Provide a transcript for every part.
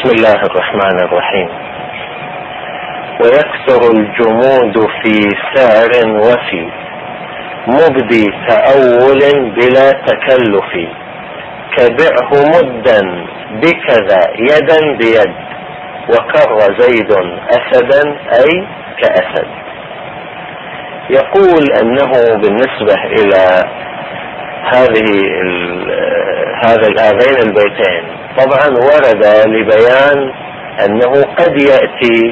بسم الله الرحمن الرحيم. ويكثر الجمود في سعر وفي مبدي تأول بلا تكلف، كبعه مدا بكذا يدا بيد، وكر زيد أسدا أي كأسد. يقول أنه بالنسبة إلى هذين البيتين طبعا ورد لبيان أنه قد يأتي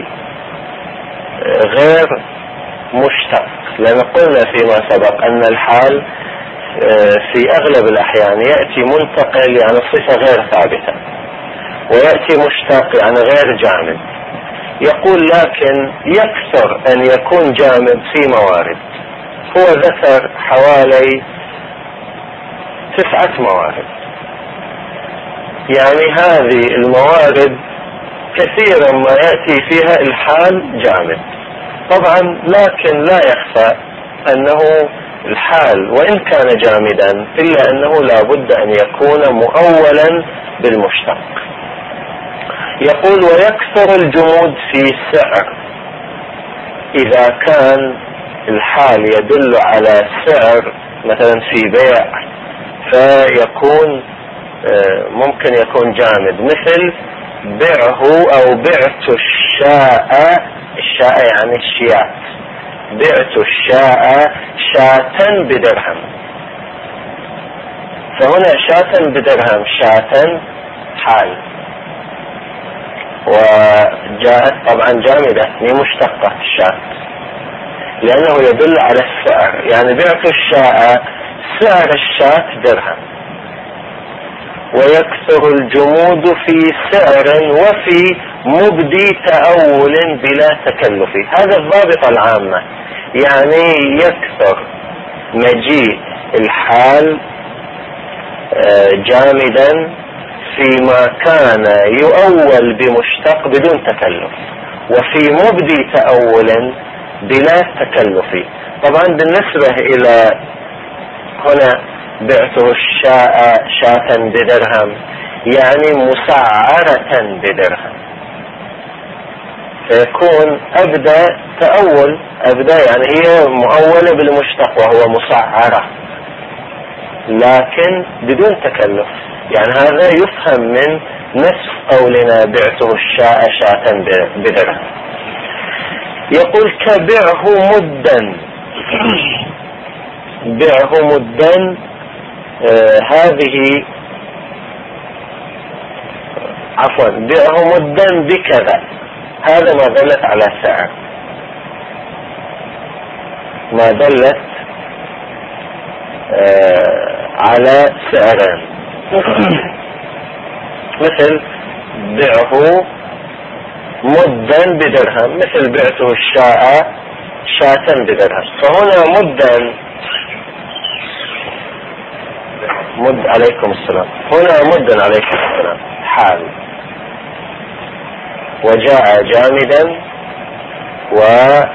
غير مشتق، لأن قلنا فيما سبق أن الحال في أغلب الأحيان يأتي منتقل يعني صفة غير ثابتة، ويأتي مشتق يعني غير جامد. يقول لكن يكثر أن يكون جامد في موارد. هو ذكر حوالي 9 موارد، يعني هذه الموارد كثيرا ما يأتي فيها الحال جامد طبعا، لكن لا يخفى أنه الحال وإن كان جامدا إلا أنه لا بد أن يكون مؤولا بالمشتق. يقول ويكثر الجمود في سعر، إذا كان الحال يدل على سعر مثلا في بيع فيكون ممكن يكون جامد، مثل بعه أو بعت الشاء. الشاء يعني الشيات، بعت الشاء شاة بدرهم، فهنا شاة بدرهم شاة حال، وجاءت طبعا جامدة مشتقة الشاة لأنه يدل على السعر، يعني بعت الشاء سعر الشاة درهم. ويكثر الجمود في سعر وفي مبدي تأول بلا تكلف. هذا الضابط العامة، يعني يكثر مجيء الحال جامدا فيما كان يؤول بمشتق بدون تكلف، وفي مبدي تأول بلا تكلف. طبعا بالنسبة إلى هنا بعته الشاء شاة بدرهم يعني مسعرة بدرهم، فيكون أبدأ تأول، أبدأ يعني هي مؤولة بالمشتق وهو مسعرة لكن بدون تكلف، يعني هذا يفهم من نفس قولنا بعته الشاء شاة بدرهم. يقول كبعه مدا. بعه مدا هذه عفوا بعه مدا بكذا، هذا ما دلت على سعر، ما دلت على سعرين، مثل بعه مدا بدرهم، مثل بعته الشاء شاة بدرهم. فهنا مدا مد عليكم السلام، هنا مدا عليكم السلام حال، وجاء جامدا ويكون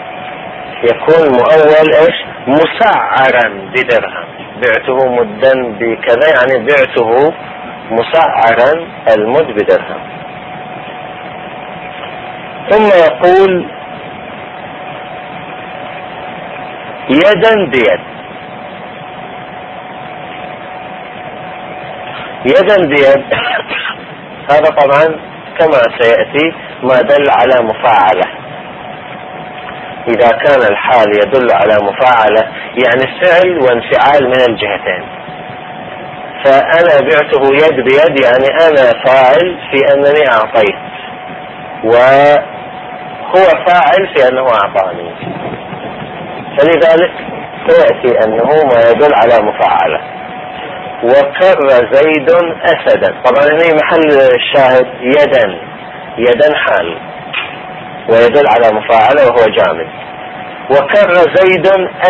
مؤول ايش مسعرا بدرهم. بعته مدا بكذا يعني بعته مسعرا المد بدرهم. ثم يقول يدا بيد. يدا بيد هذا طبعا كما سيأتي ما دل على مفاعلة. إذا كان الحال يدل على مفاعلة يعني فعل وانفعال من الجهتين، فأنا بعته يد بيد يعني أنا فاعل في أنني أعطيت، وهو فاعل في أنه أعطاني، فلذلك سيأتي أنه ما يدل على مفاعلة. وكر زيد أسدا، طبعا هنا محل الشاهد يدا حال ويدل على مفاعلة وهو جامد. وكر زيد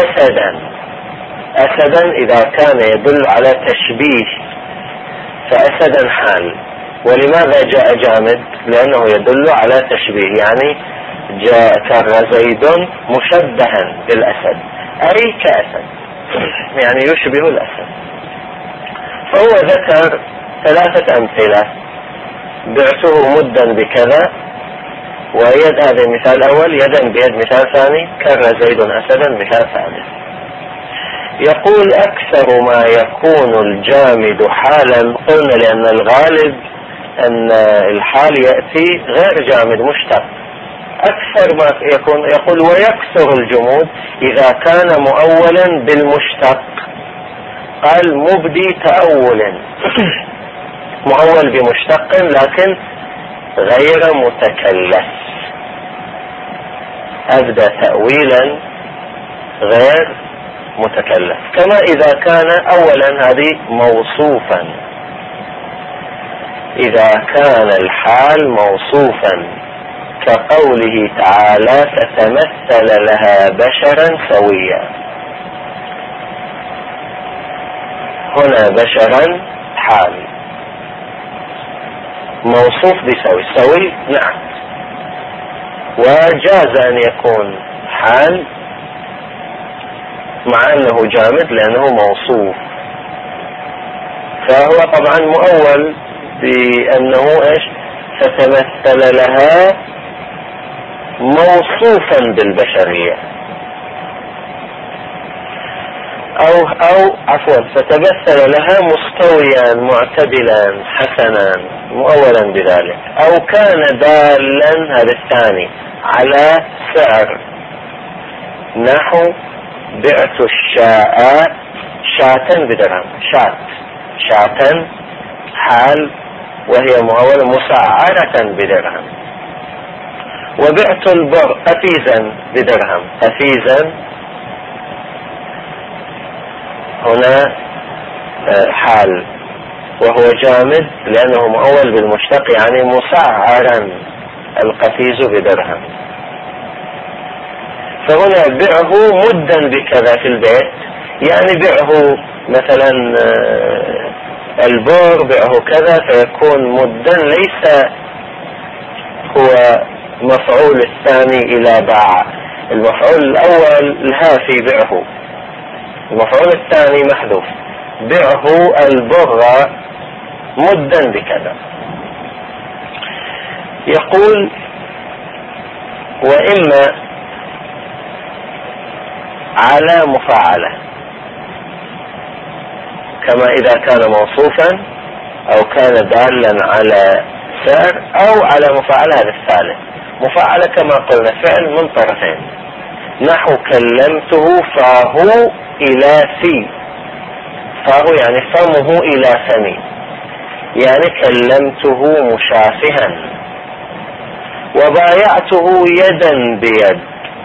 أسدا إذا كان يدل على تشبيه فأسدا حال. ولماذا جاء جامد؟ لأنه يدل على تشبيه، يعني جاء كر زيد مشبها بالأسد أي كأسد، يعني يشبه الأسد. فهو ذكر 3 أمثلة بعته مدا بكذا، ويد هذا المثال الأول، يدا بيد مثال ثاني، كر زيد أسدا مثال ثالث. يقول أكثر ما يكون الجامد حالا، قلنا لأن الغالب أن الحال يأتي غير جامد مشتق، أكثر ما يكون. يقول ويكثر الجمود إذا كان مؤولا بالمشتق. قال مبدي تأول مؤول بمشتق لكن غير متكلف، أبدى تأويلا غير متكلف. كما إذا كان أولا هذه موصوفا، إذا كان الحال موصوفا كقوله تعالى فتمثل لها بشرا سويا. هنا بشرا حال موصوف بسوي، سوي نعم، وجاز أن يكون حال مع أنه جامد لأنه موصوف، فهو طبعا مؤول بأنه إيش؟ فتمثل لها موصوفا بالبشرية، أو عفوا فتمثل لها مستويا معتدلا حسنا مؤولا بذلك، أو كان دالا هذا الثاني على سعر، نحو بعت الشاء شاة بدرهم، شاة حال وهي مؤولة مسعرة بدرهم. وبعت البر قفيزا بدرهم، قفيزا هنا حال وهو جامد لأنه مؤول بالمشتق، يعني مسعرا القفيز بدرهم. فهنا بعه مدا بكذا في البيت، يعني بعه مثلا البر بعه كذا، فيكون مدا ليس هو مفعول الثاني إلى باع. المفعول الأول الهافي بعه، المفعول الثاني محذوف، بعه البر مدا بكذا. يقول وإما على مفاعلة، كما إذا كان موصوفا أو كان دالا على سعر أو على مفاعلة. هذا الثالث مفاعلة كما قلنا فعل من طرفين، نحو كلمته فاه إلى في، فاه يعني فمه إلى فمي، يعني كلمته مشافها. وبايعته يدا بيد،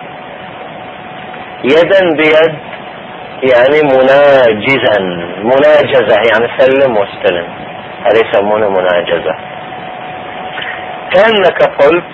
يدا بيد يعني مناجزا، مناجزة يعني سلم واستلم، هذا يسمونه مناجزة. كأنك قلت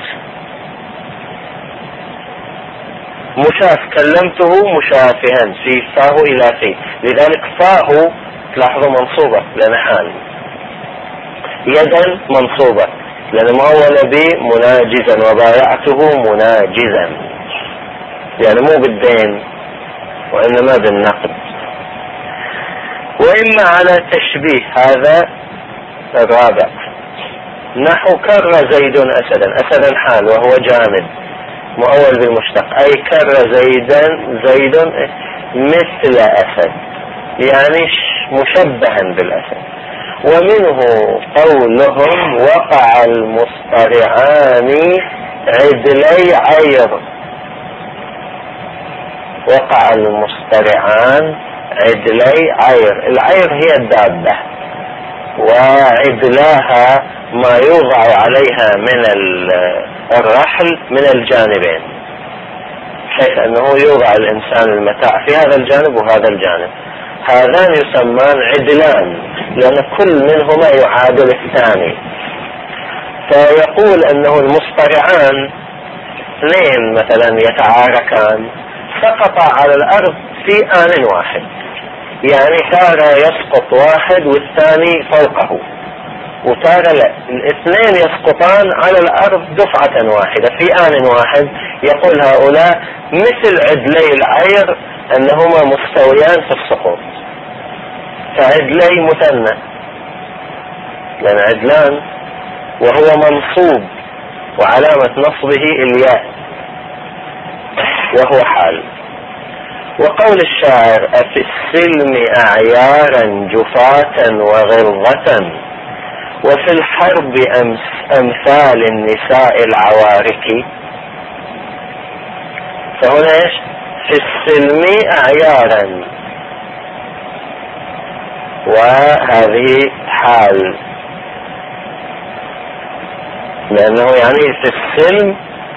مشاف، كلمته مشافها في فاه إلى في، لذلك فاه تلاحظوا منصوبة لأن حال، يدا منصوبة لأن مؤولة بمناجزا، وبايعته مناجزا يعني مو بالدين وإنما بالنقد. وإما على تشبيه، هذا الرابع، نحو كر زيد أسدا، أسدا حال وهو جامد مؤول بالمشتق، أي كر زيد مثل أسد، يعني مشبها بالأسد. ومنه قولهم وقع المصطرعان عدلي عير، وقع المصطرعان عدلي عير، العير هي الدابة، وعدلاها ما يوضع عليها من الرحل من الجانبين، حيث أنه يوضع الإنسان المتاع في هذا الجانب وهذا الجانب، هذان يسمان عدلان لأن كل منهما يعادل الثاني. فيقول أنه المصطرعان اثنين مثلا يتعاركان، سقط على الأرض في آن واحد، يعني تارة يسقط واحد والثاني فوقه، وتارة لا، الاثنين يسقطان على الأرض دفعة واحدة في آن واحد. يقول هؤلاء مثل عدلي العير أنهما مستويان في السقوط، فعدلي مثنى لأن عدلان وهو منصوب وعلامة نصبه الياء وهو حال. وقول الشاعر: أفي السلم أعيارا جفاة وغلظة وفي الحرب أمثال النساء العوارك. فهنا ايش؟ في السلم أعيارا، وهذه حال، لأنه يعني في السلم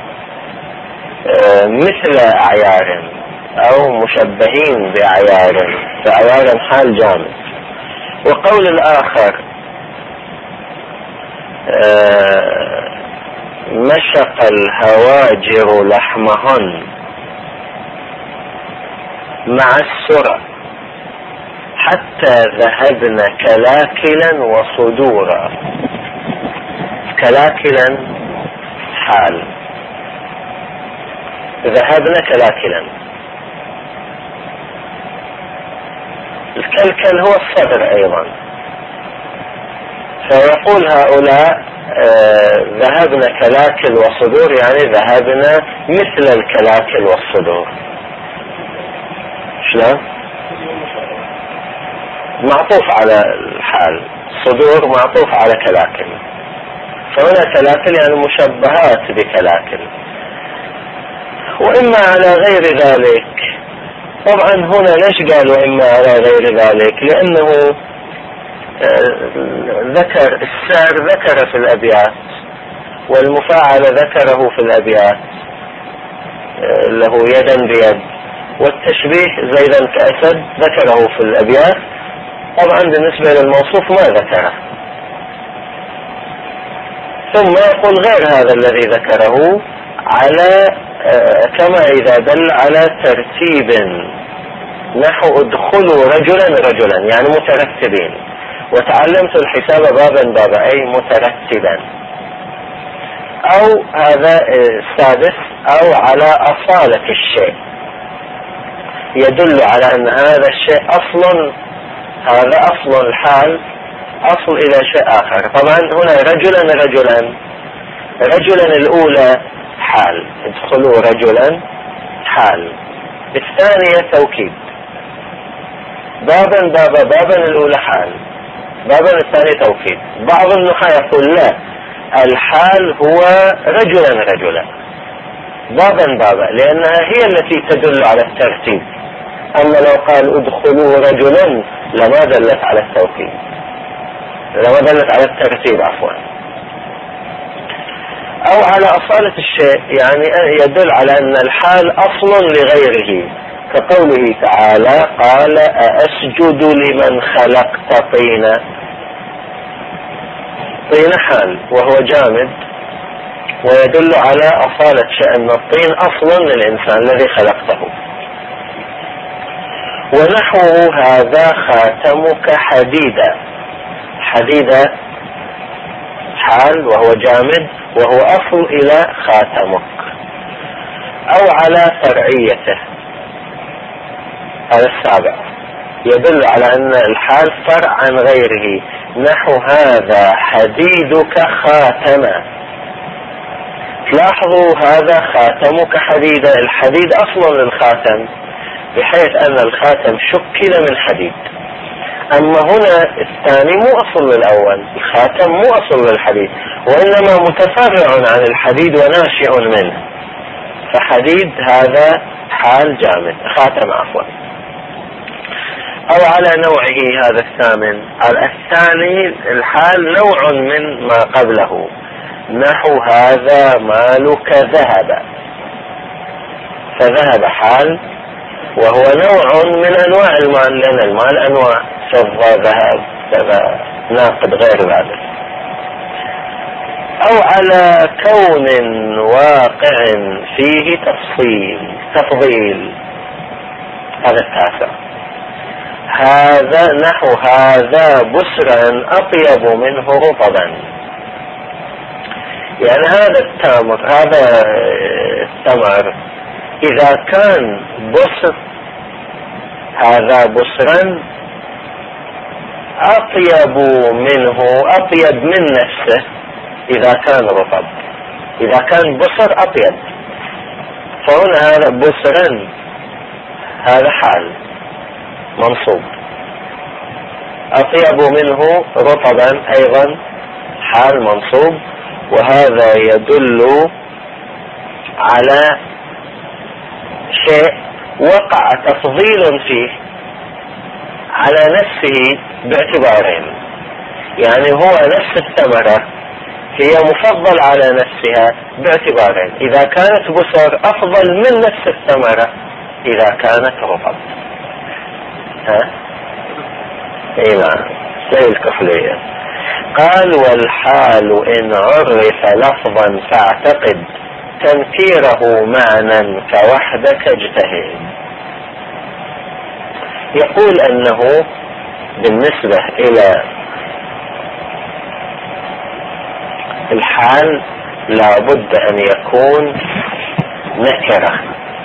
مثل أعيار أو مشبهين بأعيار، فأعيار حال جامد. وقول الآخر: مشق الهواجر لحمهن مع السرى حتى ذهبن كلاكلا وصدورا. كلاكلا حال، ذهبن كلاكلا. الكلكل هو الصدر أيضا، فيقول هؤلاء ذهبن كلاكل وصدور، يعني ذهبن مثل الكلاكل والصدور. شلون؟ معطوف على الحال، صدور معطوف على كلاكل، فهنا كلاكل يعني مشبهات بكلاكل. وإما على غير ذلك، طبعا هنا ليش قالوا إما على غير ذلك؟ لأنه ذكر الشعر ذكر في الأبيات، والمفاعل ذكره في الأبيات له يدا بيد، والتشبيه زيدا كأسد ذكره في الأبيات. طبعا بالنسبة للموصوف ما ذكره، ثم يقول غير هذا الذي ذكره على كما إذا دل على ترتيب، نحو ادخلوا رجلا رجلا يعني مترتبين، وتعلمت الحساب بابا بابا أي مترتبا. أو هذا السادس، أو على أصالة الشيء، يدل على أن هذا الشيء أصل، هذا أصل الحال، أصل إلى شيء آخر. طبعا هنا رجلا رجلا، رجلا الأولى حال، ادخلوا رجلا حال. الثانية توكيد، بابا بابا، بابا الأولى حال، بابا الثاني توكيد. بعض النحاة يقول لا، الحال هو رجلا رجلا بابا بابا، لأنها هي التي تدل على الترتيب. أما لو قال ادخلوا رجلا لما دلت على التوكيد، لما دلت على الترتيب عفوا. أو على أصالة الشيء، يعني يدل على أن الحال أصل لغيره، كقوله تعالى: قال أأسجد لمن خلقت طينا. طين حال وهو جامد، ويدل على أصالة شأن الطين أصل للإنسان الذي خلقته. ونحو هذا خاتمك حديدا، حديدا حال وهو جامد وهو أصل إلى خاتمك. أو على فرعيته، هذا السابع يدل على أن الحال فرع عن غيره، نحو هذا حديدك خاتما. تلاحظوا هذا خاتمك حديدا، الحديد أصل للخاتم، بحيث أن الخاتم شكل من حديد. أما هنا الثاني مو أصل للأول، الخاتم مو أصل للحديد، وإنما متفرع عن الحديد وناشئ منه، فحديد هذا حال جامد، خاتم عفوا. أو على نوعه، هذا الثامن. الثاني الحال نوع من ما قبله، نحو هذا مالك ذهب، فذهب حال وهو نوع من أنواع المال، لأن المال أنواع، فضة ذهب كذا ناقد غير ذلك. أو على كون واقع فيه تفضيل، هذا التاسع. هذا نحو هذا بسرا أطيب منه رطبا، يعني هذا التمر، هذا التمر إذا كان بسر، هذا بسرا أطيب منه، أطيب من نفسه، إذا كان رطب. إذا كان بصر أبيض فهنا هذا بصرا، هذا حال منصوب. أطيب منه رطبا أيضا حال منصوب، وهذا يدل على شيء وقع تفضيل فيه على نفسه باعتبارين. يعني هو نفس الثمرة هي مفضل على نفسها باعتبارين: إذا كانت بصر أفضل من نفس الثمرة إذا كانت رطب. اي نعم، زي الكحلية. قال: والحال إن عرف لفظا فاعتقد تنكيره معنى كوحدك اجتهد. يقول أنه بالنسبة إلى الحال لابد أن يكون نكرة.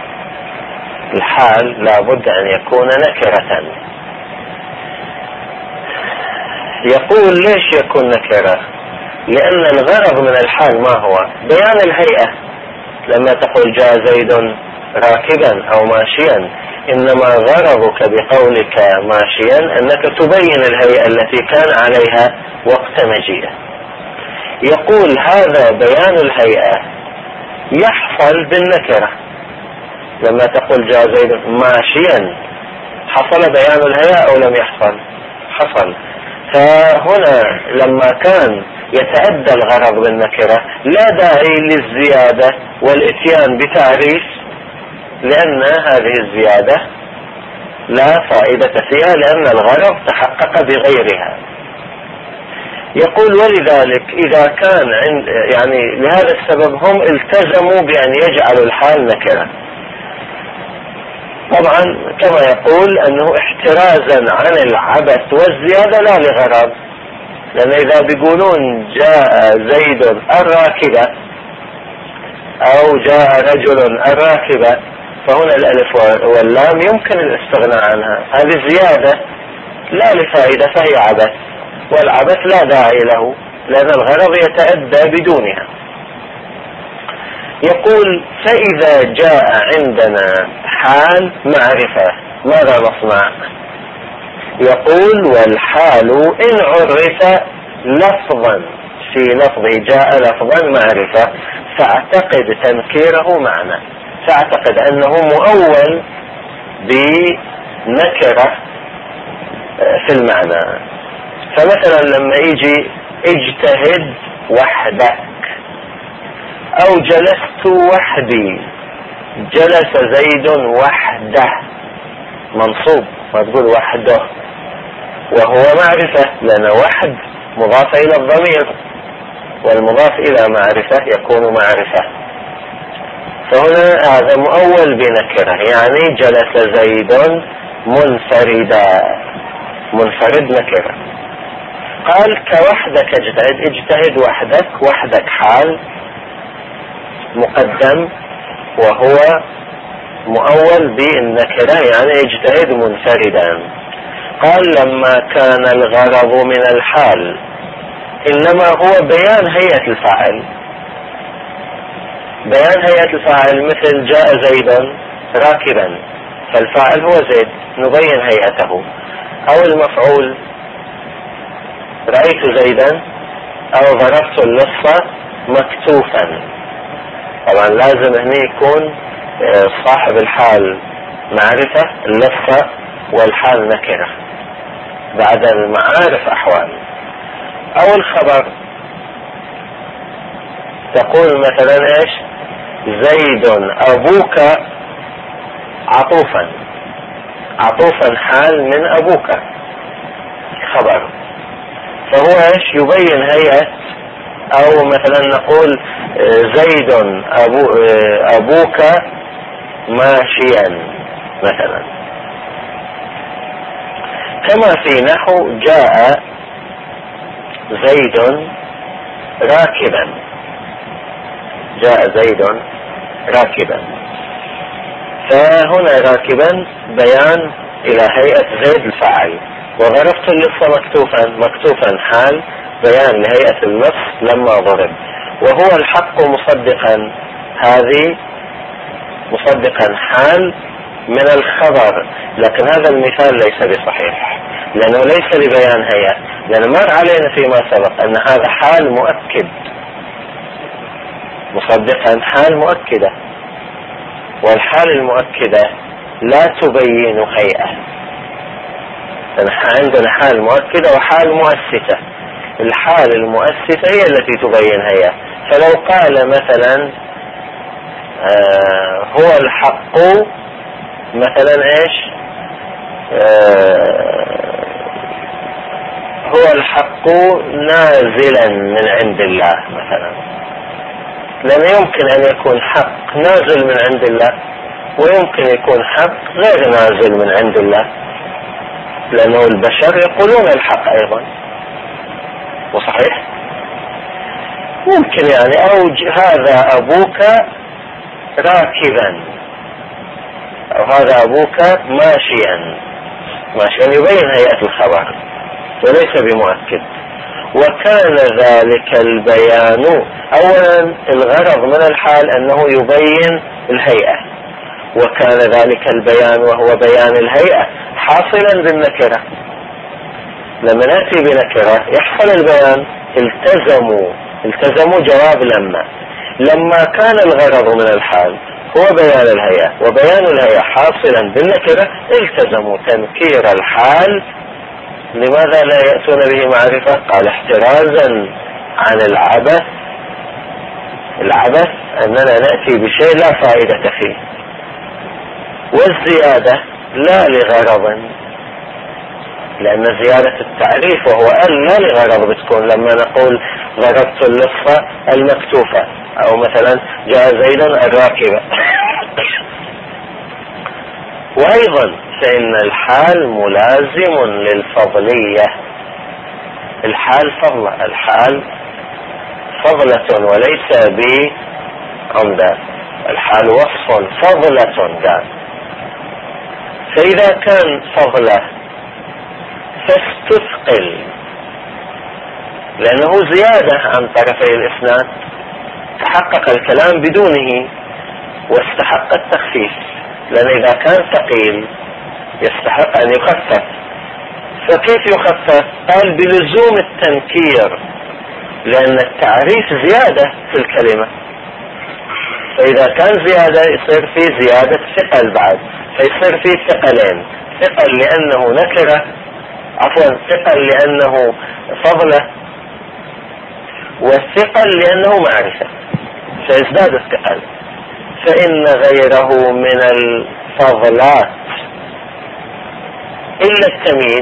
الحال لابد أن يكون نكرة. يقول: ليش يكون نكرة؟ لأن الغرض من الحال ما هو؟ بيان الهيئة. لما تقول جاء زيد راكبا أو ماشيا، إنما غرضك بقولك ماشيا أنك تبين الهيئة التي كان عليها وقت مجيئه. يقول: هذا بيان الهيئة يحصل بالنكرة. لما تقول جاء زيد ماشيا، حصل بيان الهيئة أو لم يحصل؟ حصل. فهنا لما كان يتأدى الغرض بالنكرة لا داعي للزيادة والإتيان بتعريف، لأن هذه الزيادة لا فائدة فيها، لأن الغرض تحقق بغيرها. يقول: ولذلك إذا كان يعني لهذا السبب هم التزموا بأن يجعلوا الحال نكرة. طبعا كما يقول أنه احترازا عن العبث والزيادة لا لغرض، لأن إذا بيقولون جاء زيد الراكبة أو جاء رجل الراكبة، فهنا الألف واللام يمكن الاستغناء عنها، هذه زيادة لا لفائدة فهي عبث، والعبث لا داعي له لأن الغرض يتأدى بدونها. يقول: فإذا جاء عندنا حال معرفة ماذا نصنع؟ يقول: والحال إن عرف لفظا، في لفظه جاء لفظا معرفة، فاعتقد تنكيره معنى. فاعتقد أنه مؤول بنكرة في المعنى. فمثلا لما يجي اجتهد وحدك أو جلست وحدي، جلس زيد وحده منصوب، ما تقول وحده، وهو معرفة لأن وحد مضاف إلى الضمير، والمضاف إلى معرفة يكون معرفة. فهنا هذا مؤول بنكرة، يعني جلس زيد منفردا، منفرد نكرة. قال: كوحدك اجتهد، اجتهد وحدك، وحدك حال مقدم وهو مؤول بالنكرة، يعني اجتهد منفردا. قال: لما كان الغرض من الحال إنما هو بيان هيئة الفاعل. بيان هيئة الفاعل مثل جاء زيد راكبا، فالفاعل هو زيد، نبين هيئته. أو المفعول رأيت زيدا أو ضربت اللصة مكتوفا. طبعا لازم هنا يكون صاحب الحال معرفة، اللصة والحال نكرة، بعد المعارف أحوال. أو الخبر تقول مثلا إيش؟ زيد أبوك عطوفا، عطوفا حال من أبوك خبر، فهو إيش؟ يبين هيئة. أو مثلا نقول زيد أبوك ماشيا مثلا. كما في نحو جاء زيد راكبا، جاء زيد راكبا، فهنا راكبا بيان إلى هيئة زيد الفاعل. وضربت اللصة مكتوفا، مكتوفا حال بيان لهيئة النص لما ضرب. وهو الحق مصدقا، هذه مصدقا حال من الخبر، لكن هذا المثال ليس بصحيح لأنه ليس لبيان هيئة، لأن مر علينا فيما سبق أن هذا حال مؤكد. مصدقا حال مؤكدة، والحال المؤكدة لا تبين هيئة. عندنا حال مؤكدة وحال مؤسسة. الحال المؤسسة هي التي تبين هيئة. فلو قال مثلا هو الحق مثلا ايش، هو الحق نازلا من عند الله مثلا، لأن يمكن أن يكون حق نازل من عند الله ويمكن يكون حق غير نازل من عند الله، لأنه البشر يقولون الحق أيضا. وصحيح ممكن يعني هذا أبوك راكبا، أو هذا أبوك ماشيا يبين هيئة الخبر وليس بمؤكد. وكان ذلك البيان، أولا الغرض من الحال أنه يبين الهيئة، وكان ذلك البيان وهو بيان الهيئة حاصلا بالنكرة. لما نأتي بنكرة يحصل البيان. التزموا جواب لما كان الغرض من الحال هو بيان الهيئة، وبيان الهيئة حاصلا بالنكرة، التزموا تنكير الحال. لماذا لا يأتون به معرفة؟ قال احترازا عن العبث أننا نأتي بشيء لا فائدة فيه. والزيادة لا لغرض، لأن زيادة التعريف وهو لا لغرض بتكون لما نقول ضربت اللصة المكتوفة، أو مثلا جاء زيدا الراكبة. وأيضا فإن الحال ملازم للفضلية. الحال فضلة وليس بعمدة. الحال وصف فضلة قال. فإذا كان فضلة فاستثقل، لأنه زيادة عن طرفي الإسناد، تحقق الكلام بدونه واستحق التخفيف، لأن إذا كان ثقيل يستحق أن يخفف. فكيف يخفف؟ قال بلزوم التنكير، لأن التعريف زيادة في الكلمة، فإذا كان زيادة يصير فيه زيادة ثقل بعد، فيصير فيه ثقلين: ثقل لأنه نكرة، ثقل لأنه فضلة، والثقل لأنه معرفة، فيزداد الثقل. فإن غيره من الفضلات إلا التمييز،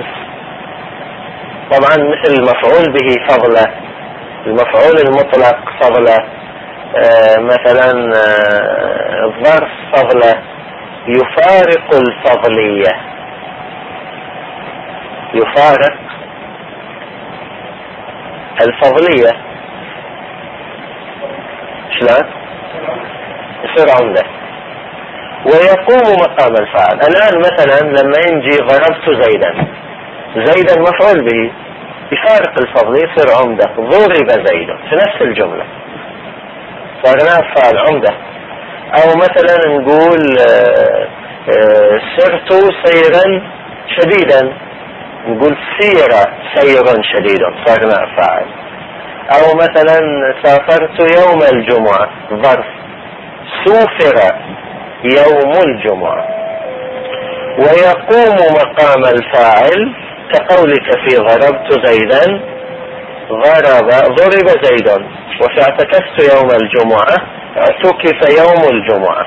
طبعا مثل المفعول به فضلة، المفعول المطلق فضلة، مثلا الظرف فضلة، يفارق الفضلية، يفارق الفضلية. شلون؟ يصير عمدة ويقوم مقام الفاعل. الآن مثلا لما ينجي ضربت زيدا مفعول به، يفارق الفضل يصير عمدة، ضرب زيد في نفس الجملة، صار نائب فاعل عمدة. أو مثلا نقول سرت سيرا شديدا، نقول سير شديد، صار نائب فاعل. أو مثلا سافرت يوم الجمعة، ظرف، سوفر يوم الجمعة. ويقوم مقام الفاعل كقولك في ضربت زيدا، ضرب زيد، وفي اعتكفت يوم الجمعة، اعتكف يوم الجمعة.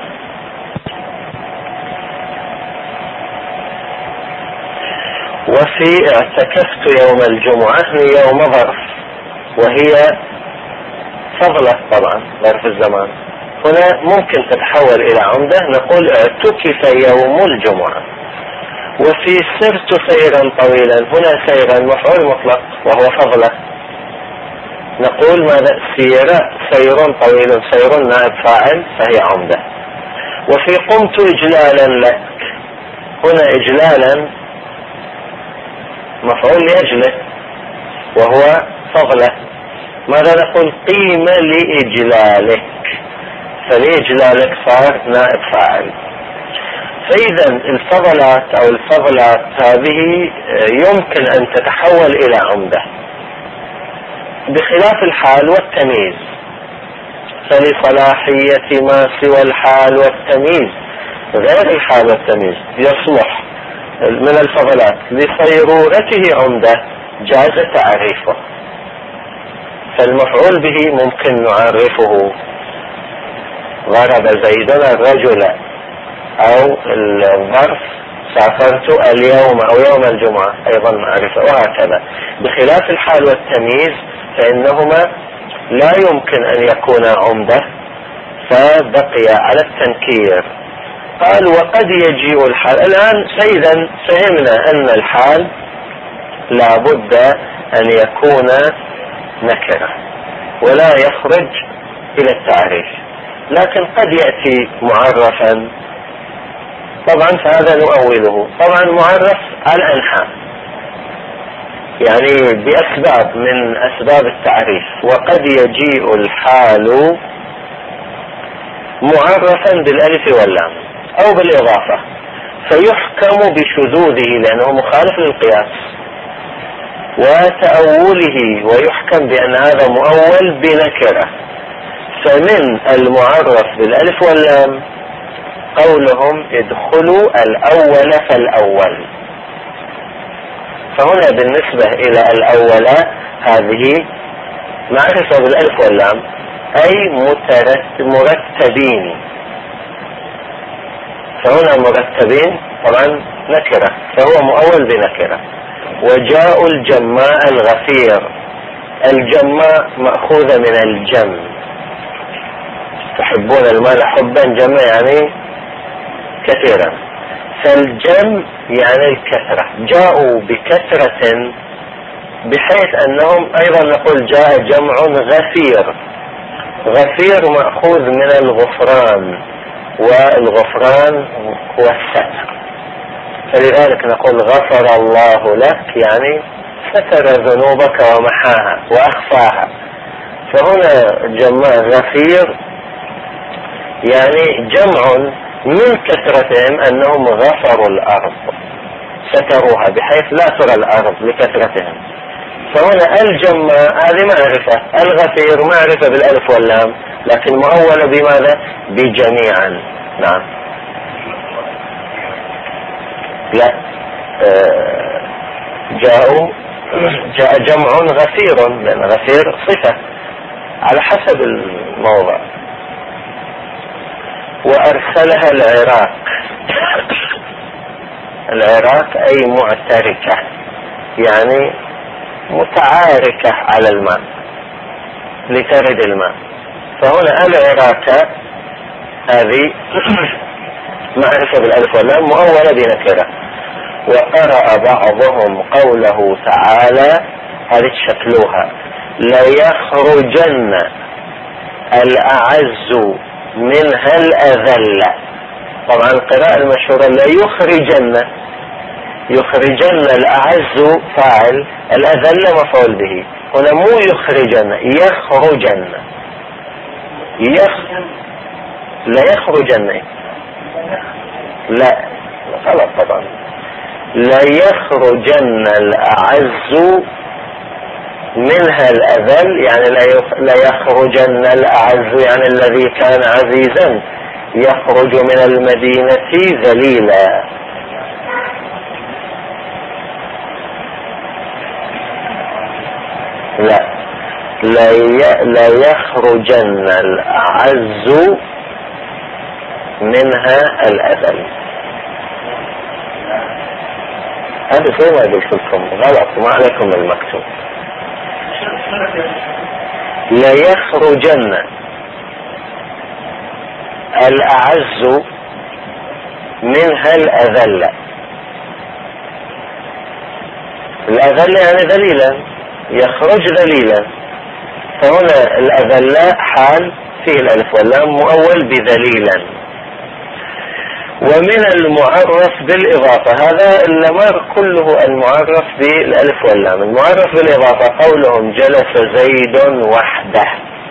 وفي اعتكفت يوم الجمعة يوم ظرف، وهي فضلة طبعا ظرف الزمان، هنا ممكن تتحول إلى عمدة، نقول اعتكف يوم الجمعة. وفي سرت سيرا طويلا، هنا سيرا مفعول مطلق وهو فضلة، نقول ماذا؟ سير طويل، سير نائب فاعل فهي عمدة. وفي قمت إجلالا لك، هنا إجلالا مفعول لأجله وهو فضلة، ماذا نقول؟ قيم لإجلالك، فلإجلالك صار نائب فاعل. فإذا الفضلات أو الفضلات هذه يمكن أن تتحول إلى عمدة، بخلاف الحال والتمييز. فلصلاحية ما سوى الحال والتمييز، غير الحال والتمييز يصلح من الفضلات لصيرورته عمدة جاز تعريفه. فالمفعول به ممكن نعرفه، ضرب زيدنا الرجل، أو الظرف سافرت اليوم أو يوم الجمعة أيضا نعرفه، وهكذا. بخلاف الحال والتمييز فإنهما لا يمكن أن يكونا عمدة، فبقي على التنكير. قال وقد يجيء الحال. الآن سيدا فهمنا أن الحال لا بد أن يكون نكرة ولا يخرج إلى التعريف، لكن قد يأتي معرفا، طبعا فهذا نؤوله. طبعا معرف على أنحاء، يعني بأسباب من أسباب التعريف. وقد يجيء الحال معرفا بالألف واللام أو بالإضافة، فيحكم بشذوذه لأنه مخالف للقياس وتأوله، ويحكم بأن هذا مؤول بنكرة. فمن المعرف بالألف واللام قولهم ادخلوا الأول فالأول. فهنا بالنسبة إلى الأول هذه معرفة بالألف واللام، أي مرتبين. فهنا مرتبين طبعا نكرة، فهو مؤول بنكرة. وجاء الجماء الغفير، الجماء مأخوذة من الجم، تحبون المال حبا جما يعني كثيرا، فالجم يعني الكثرة. جاءوا بكثرة بحيث أنهم أيضا نقول جاء جمع غفير. غفير مأخوذ من الغفران، والغفران هو الستر، فلذلك نقول غفر الله لك يعني ستر ذنوبك ومحاها وأخفاها. فهنا جمع غفير يعني جمع من كثرتهم أنهم غفروا الأرض، ستروها بحيث لا ترى الأرض لكثرتهم. فهنا الجماء هذه معرفة، الغفير معرفة بالألف واللام، لكن مؤولة بماذا؟ بجميعا. نعم. لا، جاء جمع غفير، لأن غفير صفة على حسب الموضع. وأرسلها العراق، العراق أي معتركة، يعني متعاركة على الماء لترد الماء. فهنا العراق هذه معرفة بالألف واللام مؤولة بنكرة. وقرأ بعضهم قوله تعالى، هذه شكلوها، ليخرجن الأعز منها الأذل. طبعا القراءة المشهورة ليخرجن، يخرجن الأعز فاعل، الأذل مفعول به. هنا مو يخرجن، يخرجن. لا يخرجن، لا غلط طبعا. لا يخرجن الأعز منها الأذل، يعني لا يخرجن الأعز يعني الذي كان عزيزا يخرج من المدينة ذليلا. لا يخرجن الأعز منها الأذل. هذا زي ما قلت لكم غلط، ما عليكم المكتوب. لا يخرجن الأعز منها الأذل. الأذل يعني ذليلا، يخرج ذليلا. فهنا الأذل حال فيه الألف واللام مؤول بذليلا. ومن المعرف بالإضافة، هذا الأمر كله المعرف بالألف واللام. المعرف بالإضافة قولهم جلس زيد وحده،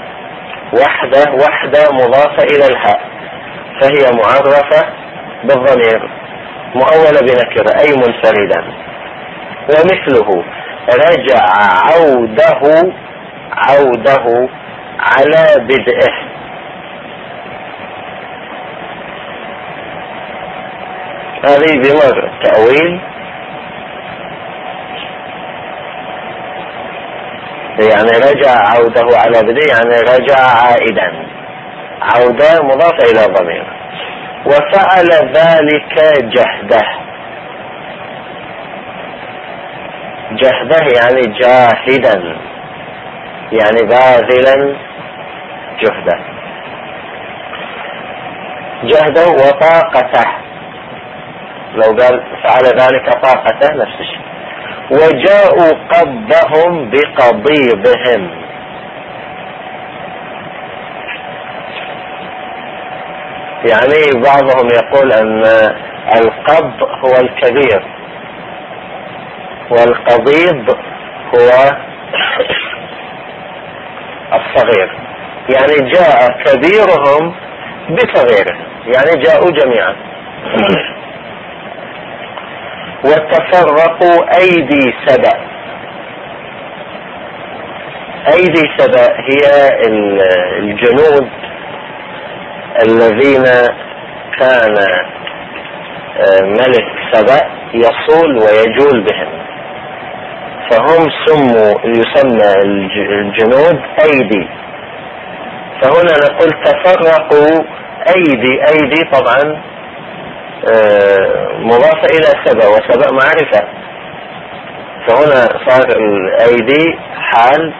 وحده مضافة إلى الهاء، فهي معرفة بالضمير مؤولة بنكرة أي منفردا. ومثله رجع عوده على بدءه، هذه بمر تأويل، يعني رجع عوده على بدءه يعني رجع عائدا، عودة مضافة إلى ضمير. وفعل ذلك جهده يعني جاهدا، يعني باذلا جهده وطاقته، لو قال فعل ذلك طاقته نفس الشيء. وجاءوا قضهم بقضيضهم، يعني بعضهم يقول أن القض هو الكبير والقضيض هو الصغير، يعني جاء كبيرهم بصغيره، يعني جاءوا جميعا. وتفرقوا أيدي سبأ هي الجنود الذين كان ملك سبأ يصول ويجول بهم، فهم يسمى الجنود أيدي. فهنا نقول تفرقوا أيدي طبعا مضافة إلى سبأ، وسبأ معرفة، فهنا صار الأيدي حال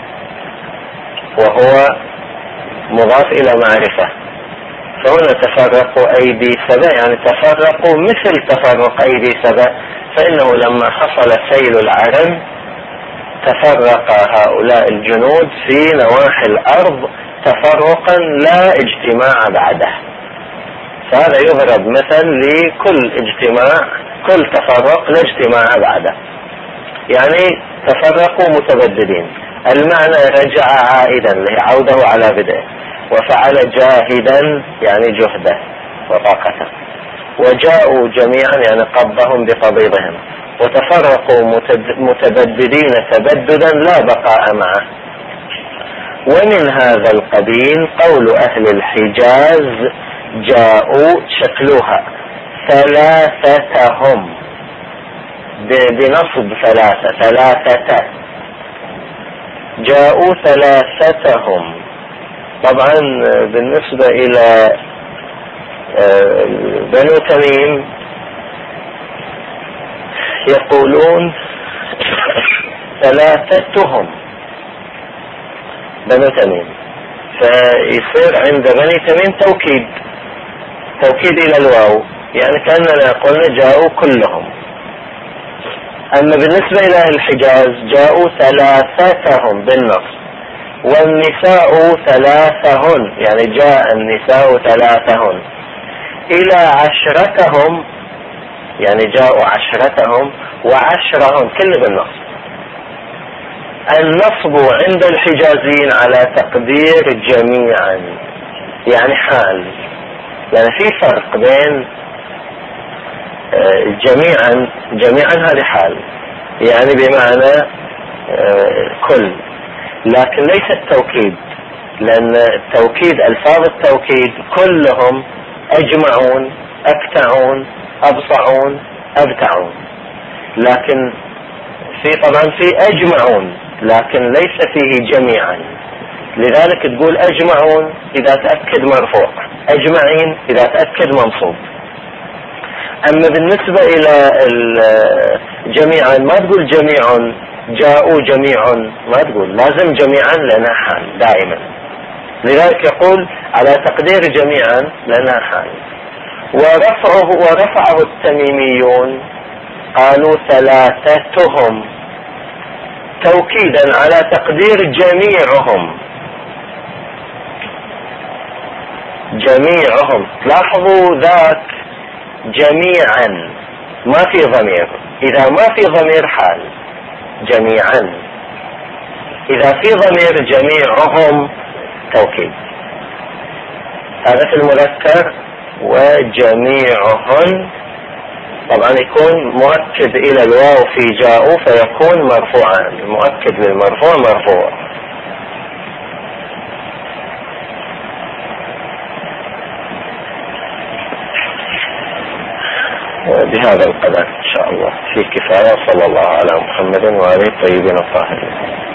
وهو مضاف إلى معرفة. فهنا تفرقوا أيدي سبأ يعني تفرقوا مثل تفرق أيدي سبأ، فإنه لما حصل سيل العرم تفرق هؤلاء الجنود في نواحي الأرض تفرقا لا اجتماع بعده. فهذا يضرب مثل لكل اجتماع، كل تفرق لا اجتماع بعده، يعني تفرقوا متبددين. المعنى رجع عائدا عوده على بدءه، وفعل جاهدا يعني جهده وطاقته. وجاءوا جميعا يعني قضهم بقبيضهم. وتفرقوا متبددين تبددا لا بقاء معه. ومن هذا القبيل قول أهل الحجاز جاءوا شكلها ثلاثتهم بنصب ثلاثة، جاءوا ثلاثتهم. طبعا بالنسبة إلى بنو تميم يقولون ثلاثتهم بنو تميم، فيصير عند بني تميم توكيد إلى الواو، يعني كأننا قلنا جاءوا كلهم. أما بالنسبة إلى أهل الحجاز جاءوا ثلاثتهم بالنص، والنساء ثلاثهن يعني جاء النساء ثلاثهن، إلى عشرتهم يعني جاءوا عشرتهم وعشرهم كل بالنص. النصب عند الحجازيين على تقدير جميعا يعني حال، يعني في فرق بين جميعا هذه حال يعني بمعنى كل، لكن ليس التوكيد، لأن التوكيد ألفاظ التوكيد كلهم أجمعون أكتعون أبصعون أبتعون، لكن طبعا في أجمعون لكن ليس فيه جميعا، لذلك تقول أجمعون إذا تأكد مرفوع، أجمعين إذا تأكد منصوب. أما بالنسبة إلى جميعا ما تقول جميع جاءوا جميع، ما تقول لازم جميعا لأنها حال دائما، لذلك يقول على تقدير جميعا لأنها حال. ورفعه التميميون قالوا ثلاثتهم توكيدا على تقدير جميعهم. لاحظوا ذاك جميعا ما في ضمير. إذا ما في ضمير حال جميعا، إذا في ضمير جميعهم توكيد. هذا في المذكر. وجميعهن طبعا يكون مؤكد إلى الواو في جاءوا فيكون مرفوعا، المؤكد للمرفوع مرفوع. بهذا القدر إن شاء الله في كفاية. صلى الله على محمد وآله الطيبين الطاهرين.